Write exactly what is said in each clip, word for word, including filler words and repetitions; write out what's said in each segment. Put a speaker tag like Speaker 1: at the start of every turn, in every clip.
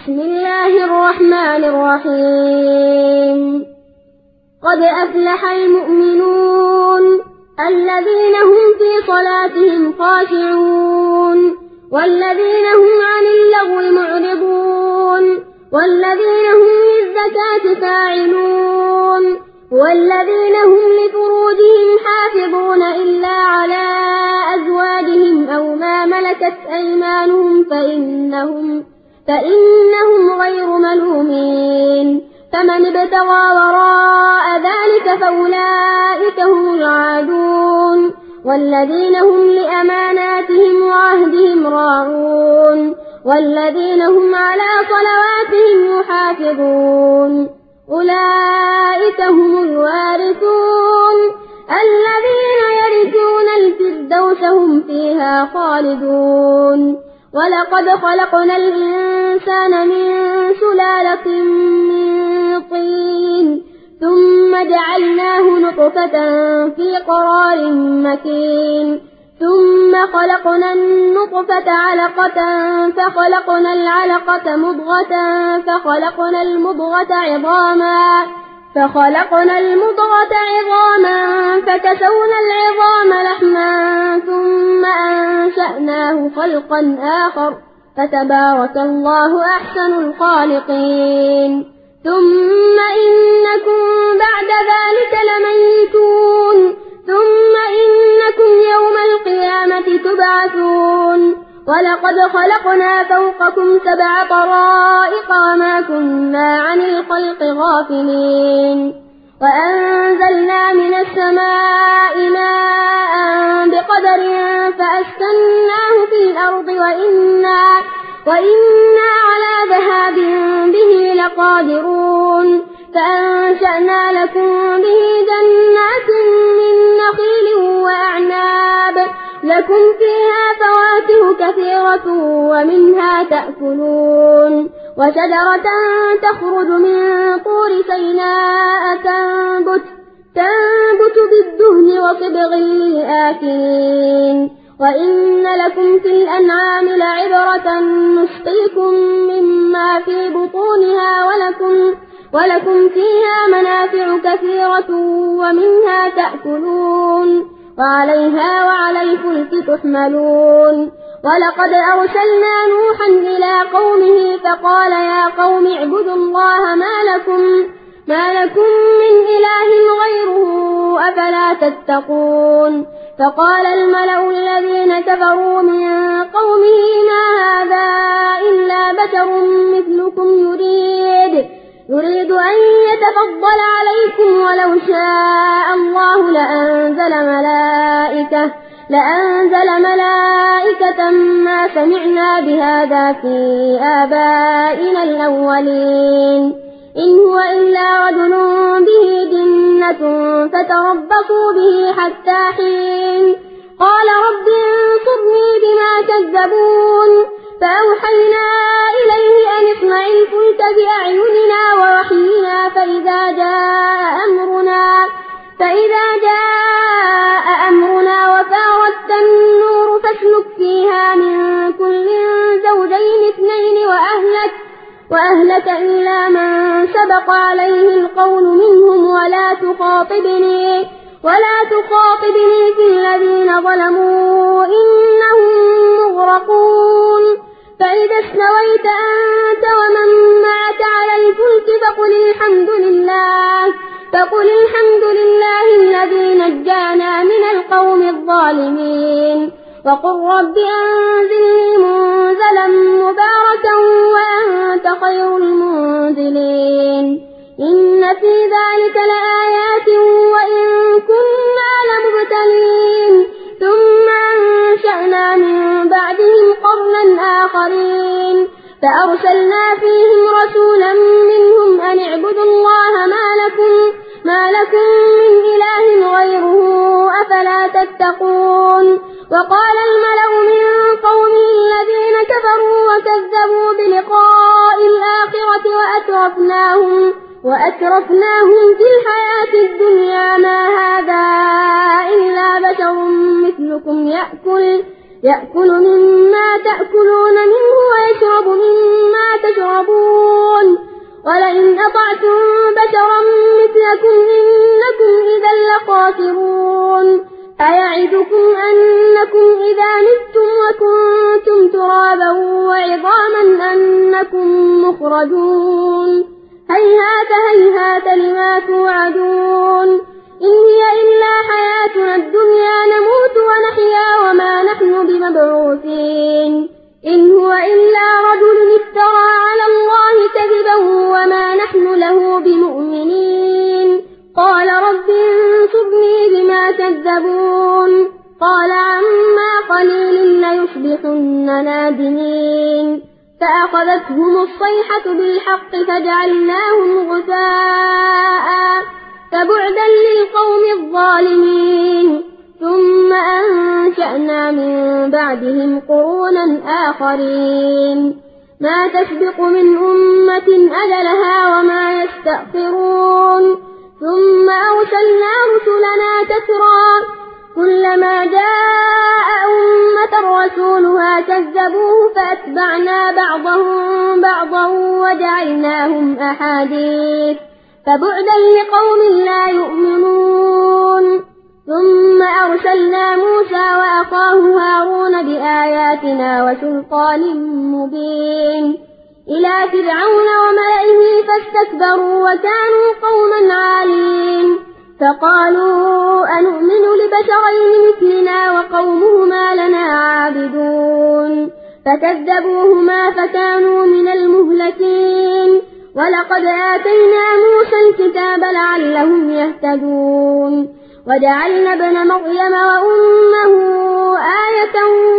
Speaker 1: بسم الله الرحمن الرحيم قد أفلح المؤمنون الذين هم في صلاتهم خاشعون والذين هم عن اللغو معرضون والذين هم للزكاة فاعلون والذين هم لفروجهم حافظون إلا على أزواجهم أو ما ملكت أيمانهم فإنهم, فإنهم غير ملومين فمن ابتغى وراء ذلك فأولئك هم العادون والذين هم لأماناتهم وعهدهم راعون والذين هم على صلواتهم يحافظون أولئك هم الوارثون الذين يرثون الفردوس هم فيها خالدون ولقد خلقنا الإنسان من سلالة من طين ثم جعلناه نطفة في قرار مكين ثم خلقنا النطفة علقة فخلقنا العلقة مضغة فخلقنا المضغة عظاما فخلقنا المضغة عظاما فكسونا العظام لحما ثم أنشأناه خلقا آخر فتبارك الله أحسن الخالقين ثم إنكم بعد ذلك لميتون ثم إنكم يوم القيامة تبعثون ولقد خلقنا فوقكم سبع طرائق وما كنا عن الخلق غافلين وأنزلنا من السماء ماء بقدر فأسكناه في الأرض وإنا, وإنا على ذهاب به لقادرون فأنشأنا لكم به جنات من نخيل وأعناب لكم فيها فواكه كثيرة ومنها تأكلون وشجرة تخرج من طور سيناء تنبت, تنبت بالدهن وصبغ للآكلين وإن لكم في الأنعام لعبرة نسقيكم مما في بطونها ولكم, ولكم فيها منافع كثيرة ومنها تأكلون وعليها وعلى الفلك تحملون ولقد أرسلنا نوحا إلى قومه فقال يا قوم اعبدوا الله ما لكم, ما لكم من إله غيره أفلا تتقون فقال الملأ الذين كفروا من قومه ما هذا إلا بشر مثلكم يريد, يريد أن يتفضل عليكم ولو شاء الله لأنزل ملائكة, لأنزل ملائكة ما سمعنا بهذا في آبائنا الأولين إن هو إلا رجل به جنة فتربصوا به حتى حين قال رب انصرني بما كذبون فأوحينا إليه أن اصنع الفلك بأعيننا ووحينا فإذا جاء أمرنا, فإذا جاء أمرنا وفارت النور فاسلك فيها من كل زوجين اثنين وأهلك, وأهلك إلا من سبق عليه القول منهم ولا تخاطبني, ولا تخاطبني في الذين ظلموا إنهم مغرقون فإذا استويت أنت ومن معك على الفلك فقل الحمد لله, فقل الحمد لله الذي نجانا من القوم الظالمين وقل رب أنزلني منزلا مباركا وأنت خير المنزلين إن في ذلك لآيات وإن كنا لمبتلين ثم أنشأنا من بعدهم قرنا آخرين فأرسلنا فيهم رسولا منهم أن اعبدوا الله ما لكم, ما لكم من إله غيره أفلا تتقون وقال الملأ من قومه الذين كفروا وكذبوا بلقاء الآخرة وأترفناهم, وأترفناهم في الحياة الدنيا ما هذا إلا بشر مثلكم يأكل, يأكل مما تأكلون منه ويشرب مما تشربون أطعتم بشرا مثلكم إنكم إذا لخاسرون أيعدكم أنكم إذا متم وكنتم ترابا وعظاما أنكم مخرجون هيهات هيهات لما توعدون إن هي إلا حياتنا الدنيا نموت ونحيا وما نحن بمبعوثين إن هو إلا رجل افترى على الله كذبا وما نحن له بمؤمنين قال رب انصرني بما كذبون قال عما قليل ليصبحن نادمين فأخذتهم الصيحة بالحق فجعلناهم غثاء فبعدا للقوم الظالمين ثم أنشأنا من بعدهم قرونا آخرين ما تسبق من أمة أجلها وما يستأخرون ثم أرسلنا رسلنا تترى كلما جاء أمة رسولها كذبوه فأتبعنا بعضهم بعضا وجعلناهم أحاديث فبعدا لقوم لا يؤمنون ثم أرسلنا موسى وأخاه هارون بآياتنا وسلطان مبين إلى فرعون وملئه فاستكبروا وكانوا قوما عالين فقالوا أنؤمن لبشرين مثلنا وقومهما لنا عابدون فكذبوهما فكانوا من المهلكين ولقد آتينا موسى الكتاب لعلهم يهتدون وجعلنا ابن مريم وأمه آية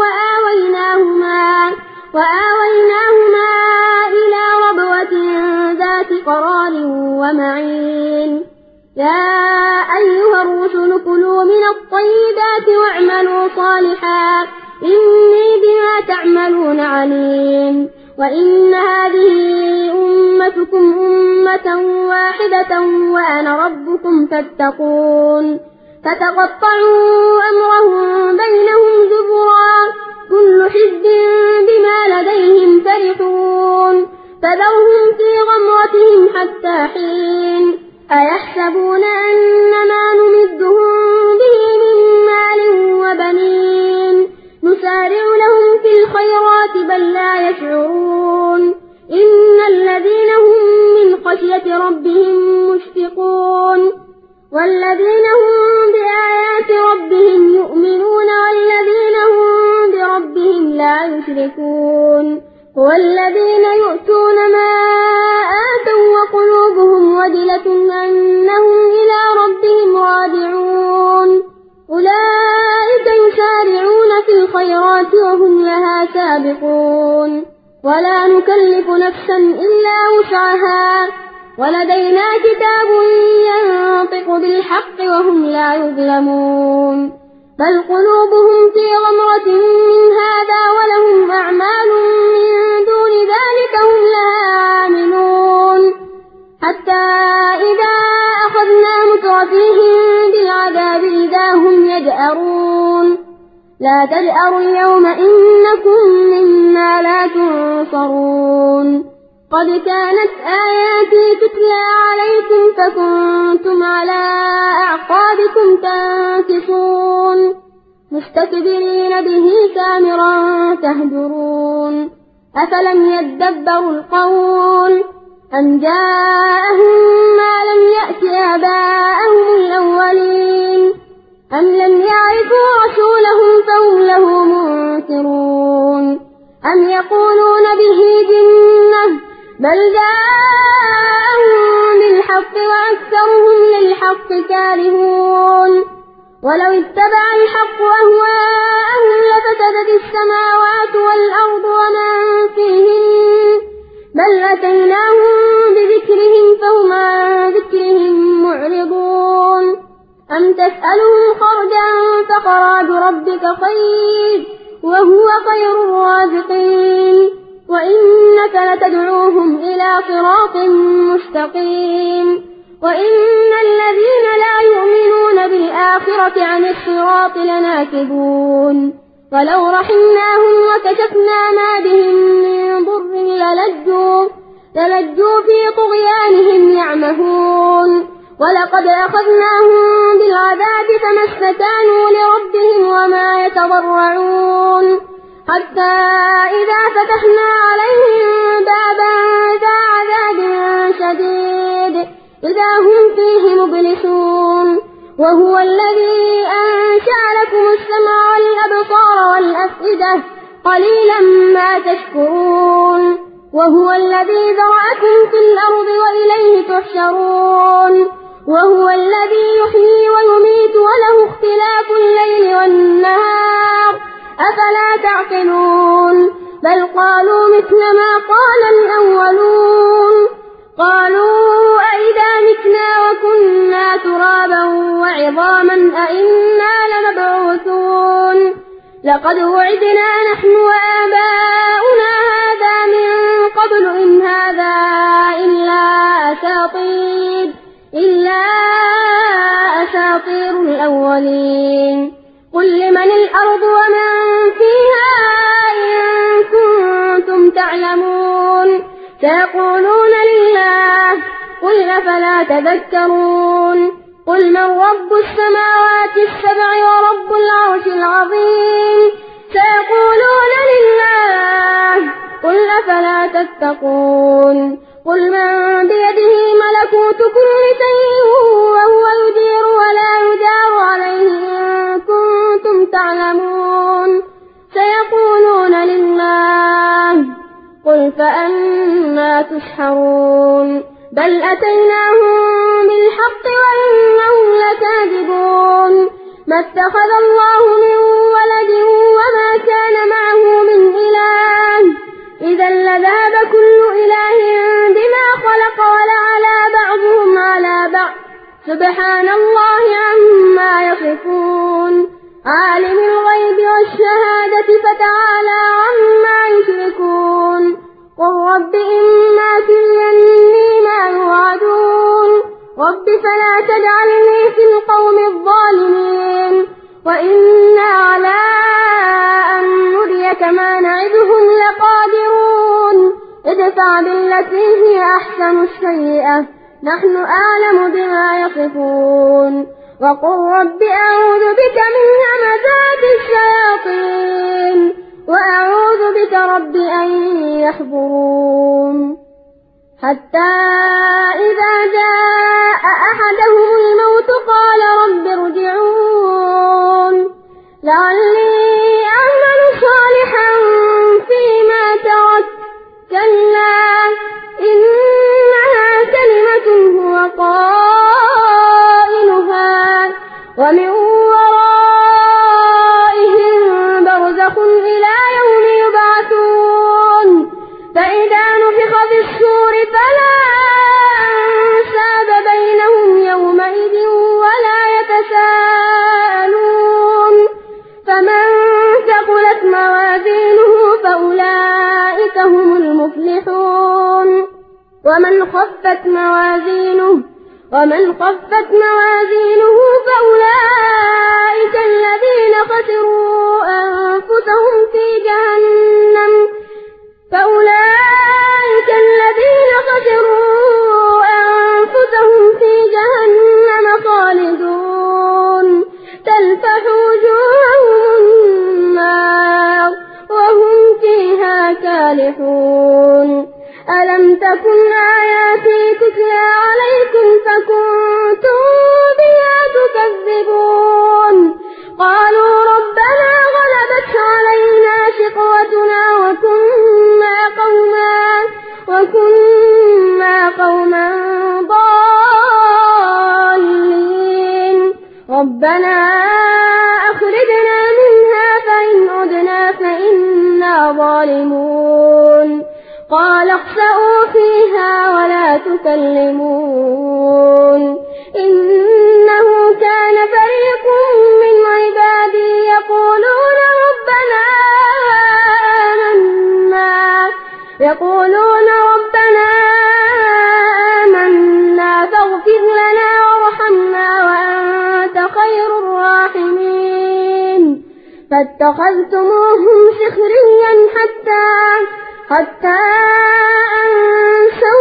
Speaker 1: وآويناهما, وآويناهما إلى ربوة ذات قرار ومعين يا أيها الرسل كلوا من الطيبات واعملوا صالحا إني بما تعملون عليم وإن هذه أمتكم أمة واحدة وأنا ربكم فاتقون فتقطعوا أمرهم بينهم زبرا كل حزب بما لديهم فرحون فذرهم في غمرتهم حتى حين أيحسبون أنما نمدهم به من مال وبنين نسارع لهم في الخيرات بل لا يشعرون إن الذين هم من خشية ربهم مشفقون والذين هم بآيات ربهم يؤمنون والذين هم بربهم لا يشركون والذين يؤتون ما آتوا وقلوبهم وجلة أنهم إلى ربهم راجعون أولئك يسارعون في الخيرات وهم لها سابقون ولا نكلف نفسا إلا وسعها ولدينا كتاب ينطق بالحق وهم لا يظلمون بل قلوبهم في غمرة من هذا ولهم أعمال من دون ذلك هم لها عاملون حتى إذا أخذنا مترفيهم بالعذاب إذا هم يجأرون لا تجأروا اليوم إنكم منا لا تنصرون قد كانت آياتي تتلى عليكم فكنتم على أعقابكم تنكصون مستكبرين به سامرا تهجرون أفلم يدبروا القول أم جاءهم ما لم يأت آباءهم الأولين أم لم يعرفوا رسولهم فهم له منكرون أم يقولون به جنة بل جاءهم بالحق وأكثرهم للحق كارهون ولو اتبع الحق أهواءهم لفسدت السماوات والأرض ومن فيهن بل أتيناهم بذكرهم فهم عن ذكرهم معرضون أم تسألهم خرجا فخراج ربك خير وهو خير الرازقين وإنك لتدعوهم إلى صراط مستقيم وإن الذين لا يؤمنون بالآخرة عن الصراط لناكبون ولو رحمناهم وكشفنا ما بهم من ضر للجوا, فلجوا في طغيانهم يعمهون ولقد أخذناهم بالعذاب فما استكانوا لربهم وما يتضرعون حتى إذا فتحنا عليهم بابا ذا عذاب شديد إذا هم فيه مبلسون وهو الذي أنشأ لكم السمع والأبصار والأفئدة قليلا ما تشكرون وهو الذي ذرأكم في الأرض وإليه تحشرون وهو الذي يحيي ويميت وله اختلاف الليل والنهار أفلا تعقلون بل قالوا مثل ما قال الأولون قالوا أئذا متنا وكنا ترابا وعظاما أئنا لمبعوثون لقد وعدنا نحن وآباؤنا هذا من قبل إن هذا إلا أساطير إلا أساطير الأولين قل لمن الأرض ومن فيها إن كنتم تعلمون سيقولون لله قل أفلا تذكرون قل من رب السماوات السبع ورب العرش العظيم سيقولون لله قل أفلا تتقون قل من بيده ملكوت كل شيء وهو يجير ولا يجار عليه إن كنتم تعلمون سيقولون لله قل فأنا تسحرون بل أتيناهم بالحق وإنهم لكاذبون ما اتخذ الله من ولد وما كان معه من إله إذا لذهب كل إله بما خلق ولعلى بعضهم على بعض سبحان الله عما يصفون عالم الغيب والشهادة فتعالى عما يشركون قل رب إما تريني ما يوعدون رب فلا تجعلني في القوم الظالمين وإنا على أن نريك ما نعدهم لقادرون ادفع بالتي هي أحسن السيئة نحن أعلم بما يصفون وقل رب أعوذ بك من همزات الشياطين وأعوذ بك رب أن يحضرون حتى إذا جاء أحدهم الموت قال رب ارجعون لعلي أعمل صالحا فيما ترك كلا إنها كلمة هو قائلها ومن ورائهم برزخ إلى يوم يبعثون فإذا نفخ في الصور فلا أنساب بينهم يومئذ ولا يتساءلون فمن ثقلت موازينه فأولئك هم المفلحون ومن خفت موازينه ومن خفت موازينه فأولئك الذين خسروا أنفسهم في جهنم فأولئك الذين خسروا أنفسهم في جهنم خالدون تلفح وجوههم النار وهم فيها كالحون ألم تكن آياتي تتلى عليكم فكنتم بها تكذبون قالوا ربنا غلبت علينا شقوتنا وكنا قوما وكنا قوما ضالين ربنا أخرجنا منها فإن عدنا فإنا ظالمون قال اخسئوا فيها ولا تكلمون إنه كان فريق من عبادي يقولون ربنا آمنا يقولون ربنا آمنا فاغفر لنا وارحمنا وأنت خير الراحمين فاتخذتموهم سخريا حتى حتى أنسوا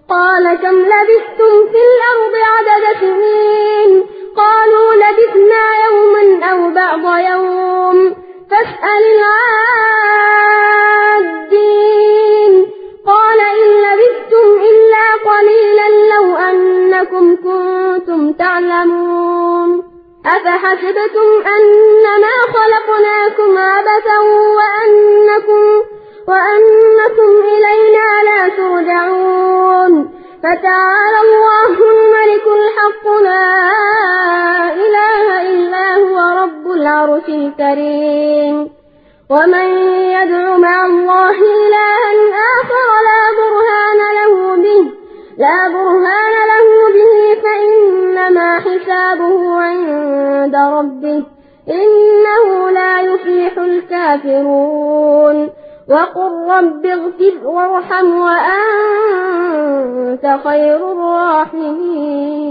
Speaker 1: قال كم لبثتم في الأرض عدد سنين قالوا لبثنا يوما أو بعض يوم فاسأل العادين قال إن لبثتم إلا قليلا لو أنكم كنتم تعلمون أفحسبتم أنما خلقناكم عبثا وأنكم, وأنكم إلينا لا ترجعون فتعالى الله الملك الحق لا إله إلا هو رب العرش الكريم ومن يدع مع الله إلها آخر لا برهان له به لا برهان له به فإنما حسابه عند ربه إنه لا يفلح الكافرون وقل رب اغفر وارحم وأنت خير الراحمين